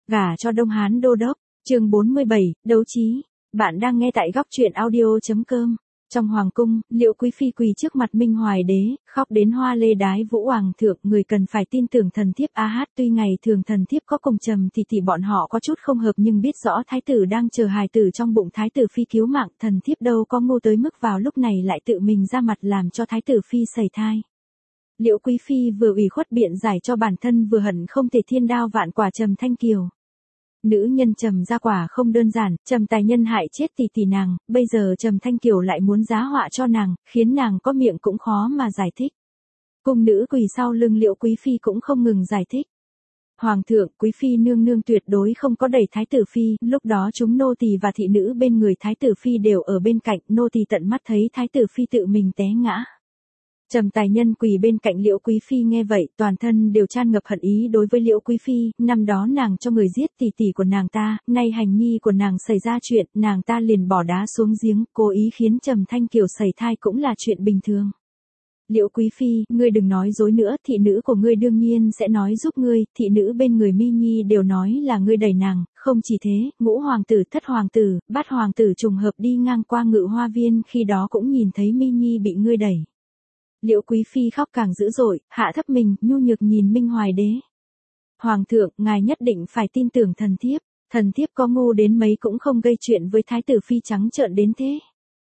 Gả cho Đông Hán đô đốc, chương 47, đấu trí. Bạn đang nghe tại góc truyện audio.com. Trong hoàng cung, Liễu Quý Phi quỳ trước mặt Minh Hoài đế, khóc đến hoa lê đái vũ hoàng thượng, người cần phải tin tưởng thần thiếp a hát. Tuy ngày thường thần thiếp có cùng trầm thì bọn họ có chút không hợp, nhưng biết rõ thái tử đang chờ hài tử trong bụng thái tử phi cứu mạng, thần thiếp đâu có ngu tới mức vào lúc này lại tự mình ra mặt làm cho thái tử phi sẩy thai. Liễu Quý Phi vừa ủy khuất biện giải cho bản thân, vừa hận không thể thiên đao vạn quả Trầm Thanh Kiều. Nữ nhân Trầm gia quả không đơn giản, Trầm tài nhân hại chết tỷ nàng, bây giờ Trầm Thanh Kiều lại muốn giá họa cho nàng, khiến nàng có miệng cũng khó mà giải thích. Cung nữ quỳ sau lưng Liễu Quý Phi cũng không ngừng giải thích. Hoàng thượng, Quý Phi nương nương tuyệt đối không có đẩy thái tử phi, lúc đó chúng nô tỳ và thị nữ bên người thái tử phi đều ở bên cạnh, nô tỳ tận mắt thấy thái tử phi tự mình té ngã. Trầm tài nhân quỳ bên cạnh Liễu Quý Phi nghe vậy, toàn thân đều tràn ngập hận ý đối với Liễu Quý Phi, năm đó nàng cho người giết tỷ của nàng ta, nay hành nhi của nàng xảy ra chuyện, nàng ta liền bỏ đá xuống giếng, cố ý khiến Trầm Thanh Kiều sẩy thai cũng là chuyện bình thường. Liễu Quý Phi, ngươi đừng nói dối nữa, thị nữ của ngươi đương nhiên sẽ nói giúp ngươi, thị nữ bên người Mi Nhi đều nói là ngươi đẩy nàng, không chỉ thế, ngũ hoàng tử, thất hoàng tử, bát hoàng tử trùng hợp đi ngang qua Ngự Hoa Viên, khi đó cũng nhìn thấy Mi Nhi bị ngươi đẩy. Liễu Quý Phi khóc càng dữ dội, hạ thấp mình, nhu nhược nhìn Minh Hoài đế. Hoàng thượng, ngài nhất định phải tin tưởng thần thiếp có ngu đến mấy cũng không gây chuyện với thái tử phi trắng trợn đến thế.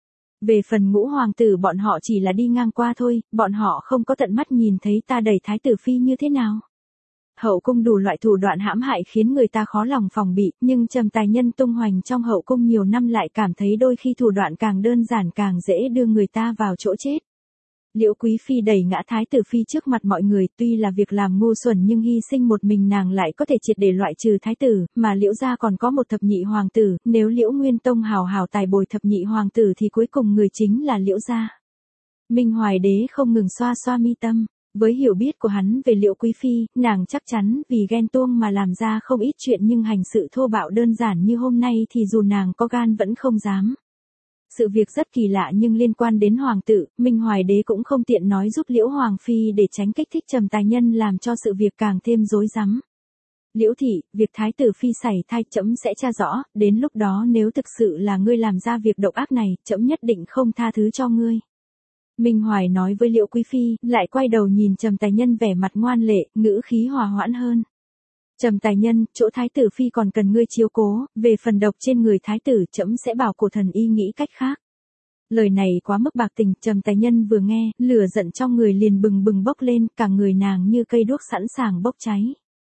Về phần ngũ hoàng tử, bọn họ chỉ là đi ngang qua thôi, bọn họ không có tận mắt nhìn thấy ta đẩy thái tử phi như thế nào. Hậu cung đủ loại thủ đoạn hãm hại khiến người ta khó lòng phòng bị, nhưng Trầm tài nhân tung hoành trong hậu cung nhiều năm lại cảm thấy đôi khi thủ đoạn càng đơn giản càng dễ đưa người ta vào chỗ chết. Liễu Quý Phi đẩy ngã thái tử phi trước mặt mọi người, tuy là việc làm ngu xuẩn nhưng hy sinh một mình nàng lại có thể triệt để loại trừ thái tử, mà Liễu gia còn có một thập nhị hoàng tử, nếu Liễu Nguyên Tông hào hào tài bồi thập nhị hoàng tử thì cuối cùng người chính là Liễu gia. Minh Hoài đế không ngừng xoa xoa mi tâm, với hiểu biết của hắn về Liễu Quý Phi, nàng chắc chắn vì ghen tuông mà làm ra không ít chuyện, nhưng hành sự thô bạo đơn giản như hôm nay thì dù nàng có gan vẫn không dám. Sự việc rất kỳ lạ nhưng liên quan đến hoàng tử, Minh Hoài đế cũng không tiện nói giúp Liễu Hoàng Phi để tránh kích thích Trầm tài nhân làm cho sự việc càng thêm rối rắm. Liễu thị, việc thái tử phi sẩy thai trẫm sẽ tra rõ, đến lúc đó nếu thực sự là ngươi làm ra việc độc ác này, trẫm nhất định không tha thứ cho ngươi. Minh Hoài nói với Liễu Quý Phi, lại quay đầu nhìn Trầm tài nhân vẻ mặt ngoan lệ, ngữ khí hòa hoãn hơn. Trầm tài nhân, chỗ thái tử phi còn cần ngươi chiếu cố, về phần độc trên người thái tử trẫm sẽ bảo cổ thần y nghĩ cách khác. Lời này quá mức bạc tình, Trầm tài nhân vừa nghe, lửa giận trong người liền bừng bừng bốc lên, cả người nàng như cây đuốc sẵn sàng bốc cháy.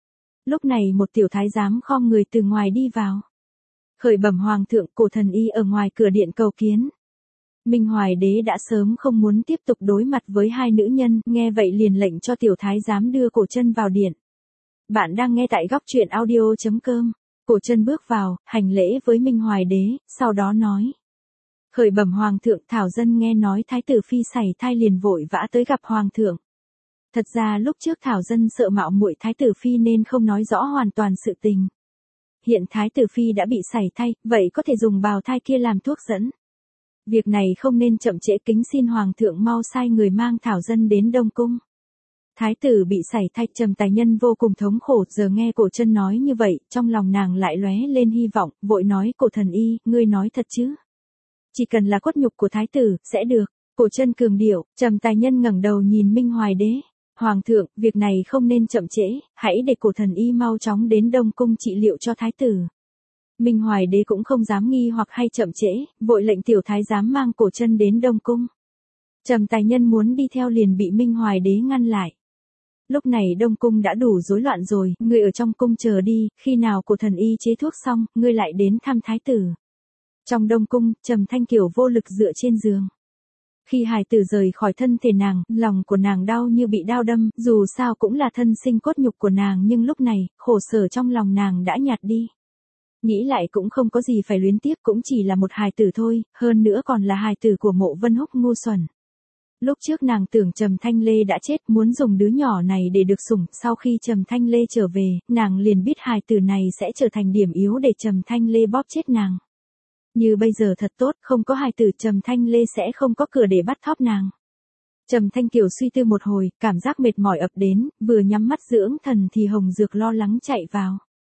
Lúc này một tiểu thái giám khom người từ ngoài đi vào. Khởi bẩm hoàng thượng, cổ thần y ở ngoài cửa điện cầu kiến. Minh Hoài đế đã sớm không muốn tiếp tục đối mặt với hai nữ nhân, nghe vậy liền lệnh cho tiểu thái giám đưa cổ chân vào điện. Bạn đang nghe tại góc truyện audio.com. Cổ chân bước vào, hành lễ với Minh Hoài đế, sau đó nói. Khởi bẩm hoàng thượng, thảo dân nghe nói thái tử phi sẩy thai liền vội vã tới gặp hoàng thượng. Thật ra lúc trước thảo dân sợ mạo muội thái tử phi nên không nói rõ hoàn toàn sự tình. Hiện thái tử phi đã bị sẩy thai, vậy có thể dùng bào thai kia làm thuốc dẫn. Việc này không nên chậm trễ, kính xin hoàng thượng mau sai người mang thảo dân đến Đông Cung. Thái tử bị sẩy thai, Trầm tài nhân vô cùng thống khổ, giờ nghe cổ chân nói như vậy, trong lòng nàng lại lóe lên hy vọng, vội nói, cổ thần y, ngươi nói thật chứ? Chỉ cần là cốt nhục của thái tử, sẽ được. Cổ chân cường điệu, Trầm tài nhân ngẩng đầu nhìn Minh Hoài đế. Hoàng thượng, việc này không nên chậm trễ, hãy để cổ thần y mau chóng đến Đông Cung trị liệu cho thái tử. Minh Hoài đế cũng không dám nghi hoặc hay chậm trễ, vội lệnh tiểu thái giám mang cổ chân đến Đông Cung. Trầm tài nhân muốn đi theo liền bị Minh Hoài đế ngăn lại. Lúc này Đông Cung đã đủ rối loạn rồi, ngươi ở trong cung chờ đi, khi nào cổ thần y chế thuốc xong, ngươi lại đến thăm thái tử. Trong Đông Cung, Trầm Thanh Kiều vô lực dựa trên giường. Khi hài tử rời khỏi thân thể nàng, lòng của nàng đau như bị đao đâm, dù sao cũng là thân sinh cốt nhục của nàng, nhưng lúc này, khổ sở trong lòng nàng đã nhạt đi. Nghĩ lại cũng không có gì phải luyến tiếc, cũng chỉ là một hài tử thôi, hơn nữa còn là hài tử của Mộ Vân Húc ngu xuẩn. Lúc trước nàng tưởng Trầm Thanh Lê đã chết, muốn dùng đứa nhỏ này để được sủng, sau khi Trầm Thanh Lê trở về, nàng liền biết hài tử này sẽ trở thành điểm yếu để Trầm Thanh Lê bóp chết nàng. Như bây giờ thật tốt, không có hài tử, Trầm Thanh Lê sẽ không có cửa để bắt thóp nàng. Trầm Thanh Kiều suy tư một hồi, cảm giác mệt mỏi ập đến, vừa nhắm mắt dưỡng thần thì Hồng Dược lo lắng chạy vào.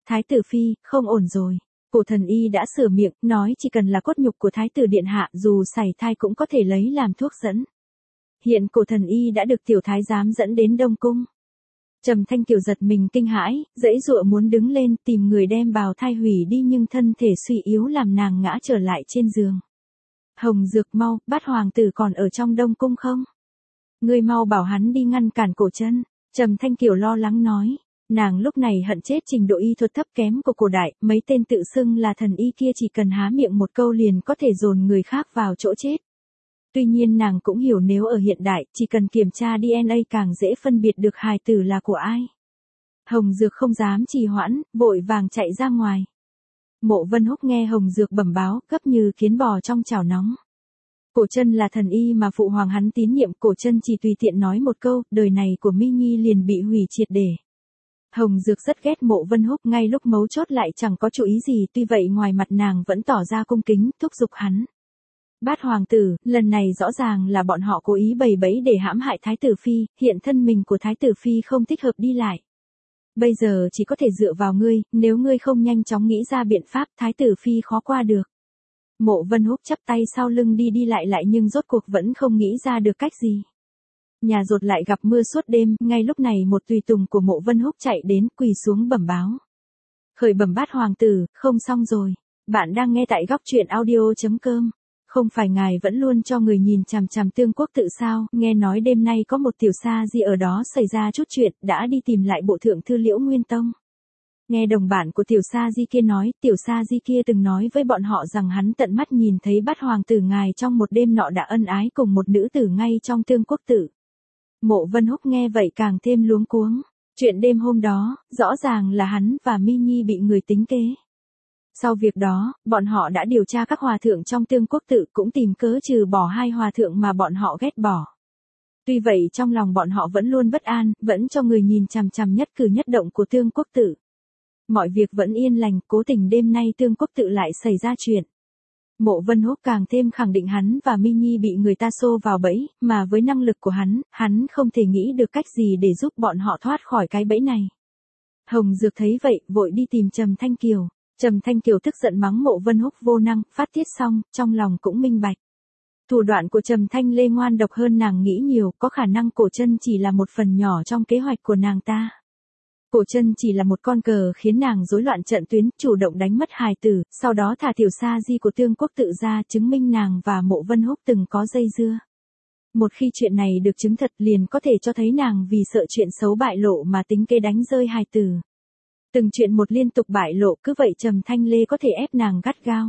Thái tử phi, không ổn rồi. Cổ thần y đã sửa miệng, nói chỉ cần là cốt nhục của thái tử điện hạ dù sảy thai cũng có thể lấy làm thuốc dẫn. Hiện cổ thần y đã được tiểu thái giám dẫn đến Đông Cung. Trầm Thanh Kiều giật mình kinh hãi, giãy giụa muốn đứng lên tìm người đem bào thai hủy đi nhưng thân thể suy yếu làm nàng ngã trở lại trên giường. Hồng Dược mau, Bát hoàng tử còn ở trong Đông Cung không? Ngươi mau bảo hắn đi ngăn cản Cổ Chân. Trầm Thanh Kiều lo lắng nói. Nàng lúc này hận chết trình độ y thuật thấp kém của cổ đại, mấy tên tự xưng là thần y kia chỉ cần há miệng một câu liền có thể dồn người khác vào chỗ chết. Tuy nhiên nàng cũng hiểu nếu ở hiện đại, chỉ cần kiểm tra DNA càng dễ phân biệt được hài tử là của ai. Hồng Dược không dám trì hoãn, vội vàng chạy ra ngoài. Mộ Vân Húc nghe Hồng Dược bẩm báo, gấp như kiến bò trong chảo nóng. Cổ Chân là thần y mà phụ hoàng hắn tín nhiệm, Cổ Chân chỉ tùy tiện nói một câu, đời này của Mi Nhi liền bị hủy triệt để. Hồng Dược rất ghét Mộ Vân Húc, ngay lúc mấu chốt lại chẳng có chủ ý gì, tuy vậy ngoài mặt nàng vẫn tỏ ra cung kính, thúc giục hắn. Bát hoàng tử, lần này rõ ràng là bọn họ cố ý bày bẫy để hãm hại thái tử phi, hiện thân mình của thái tử phi không thích hợp đi lại. Bây giờ chỉ có thể dựa vào ngươi, nếu ngươi không nhanh chóng nghĩ ra biện pháp, thái tử phi khó qua được. Mộ Vân Húc chắp tay sau lưng đi lại nhưng rốt cuộc vẫn không nghĩ ra được cách gì. Nhà Dột lại gặp mưa suốt đêm, ngay lúc này một tùy tùng của Mộ Vân Húc chạy đến, quỳ xuống bẩm báo. Khởi bẩm Bát hoàng tử, không xong rồi. Bạn đang nghe tại góc truyện audio.com. Không phải ngài vẫn luôn cho người nhìn chằm chằm Tương Quốc tự sao, nghe nói đêm nay có một tiểu sa di ở đó xảy ra chút chuyện, đã đi tìm lại bộ thượng thư Liễu Nguyên Tông. Nghe đồng bản của tiểu sa di kia nói, tiểu sa di kia từng nói với bọn họ rằng hắn tận mắt nhìn thấy Bát hoàng tử ngài trong một đêm nọ đã ân ái cùng một nữ tử ngay trong Tương Quốc tự. Mộ Vân Húc nghe vậy càng thêm luống cuống. Chuyện đêm hôm đó, rõ ràng là hắn và Mi Nhi bị người tính kế. Sau việc đó, bọn họ đã điều tra các hòa thượng trong Tương Quốc tự, cũng tìm cớ trừ bỏ hai hòa thượng mà bọn họ ghét bỏ. Tuy vậy trong lòng bọn họ vẫn luôn bất an, vẫn cho người nhìn chằm chằm nhất cử nhất động của Tương Quốc tự. Mọi việc vẫn yên lành, cố tình đêm nay Tương Quốc tự lại xảy ra chuyện. Mộ Vân Húc càng thêm khẳng định hắn và Mi Nhi bị người ta xô vào bẫy, mà với năng lực của hắn không thể nghĩ được cách gì để giúp bọn họ thoát khỏi cái bẫy này. Hồng Dược thấy vậy, vội đi tìm Trầm Thanh Kiều. Trầm Thanh Kiều tức giận mắng Mộ Vân Húc vô năng, phát tiết xong, trong lòng cũng minh bạch. Thủ đoạn của Trầm Thanh Lê ngoan độc hơn nàng nghĩ nhiều, có khả năng Cổ Chân chỉ là một phần nhỏ trong kế hoạch của nàng ta. Cổ Chân chỉ là một con cờ khiến nàng rối loạn trận tuyến, chủ động đánh mất hài tử, sau đó thả tiểu sa di của Tương Quốc tự ra, chứng minh nàng và Mộ Vân Húc từng có dây dưa. Một khi chuyện này được chứng thật liền có thể cho thấy nàng vì sợ chuyện xấu bại lộ mà tính kế đánh rơi hài tử. Từng chuyện một liên tục bại lộ, cứ vậy Trầm Thanh Lê có thể ép nàng gắt gao.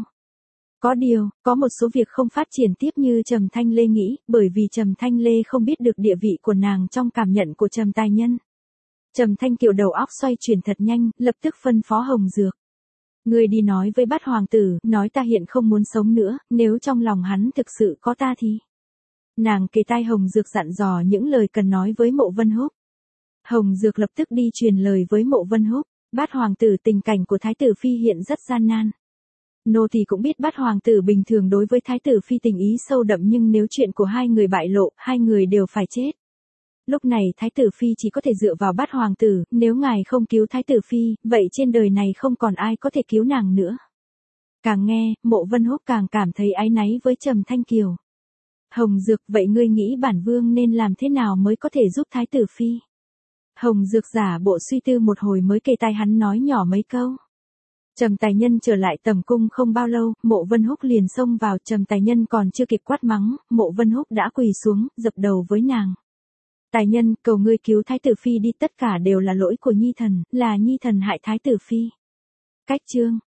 Có điều, có một số việc không phát triển tiếp như Trầm Thanh Lê nghĩ, bởi vì Trầm Thanh Lê không biết được địa vị của nàng trong cảm nhận của Trầm Tài Nhân. Trầm Thanh Kiều đầu óc xoay chuyển thật nhanh, lập tức phân phó Hồng Dược. Ngươi đi nói với Bát hoàng tử, nói ta hiện không muốn sống nữa, nếu trong lòng hắn thực sự có ta thì. Nàng kề tai Hồng Dược dặn dò những lời cần nói với Mộ Vân Húc. Hồng Dược lập tức đi truyền lời với Mộ Vân Húc. Bát hoàng tử, tình cảnh của thái tử phi hiện rất gian nan. Nô tỳ cũng biết Bát hoàng tử bình thường đối với thái tử phi tình ý sâu đậm nhưng nếu chuyện của hai người bại lộ, hai người đều phải chết. Lúc này thái tử phi chỉ có thể dựa vào Bát hoàng tử, nếu ngài không cứu thái tử phi, vậy trên đời này không còn ai có thể cứu nàng nữa. Càng nghe, Mộ Vân Húc càng cảm thấy áy náy với Trầm Thanh Kiều. Hồng Dược, vậy ngươi nghĩ bản vương nên làm thế nào mới có thể giúp thái tử phi? Hồng Dược giả bộ suy tư một hồi mới kề tai hắn nói nhỏ mấy câu. Trầm Tài Nhân trở lại tầm cung không bao lâu, Mộ Vân Húc liền xông vào, Trầm Tài Nhân còn chưa kịp quát mắng, Mộ Vân Húc đã quỳ xuống, dập đầu với nàng. Tài Nhân, cầu ngươi cứu thái tử phi đi, tất cả đều là lỗi của Nhi thần, là Nhi thần hại thái tử phi. Cách chương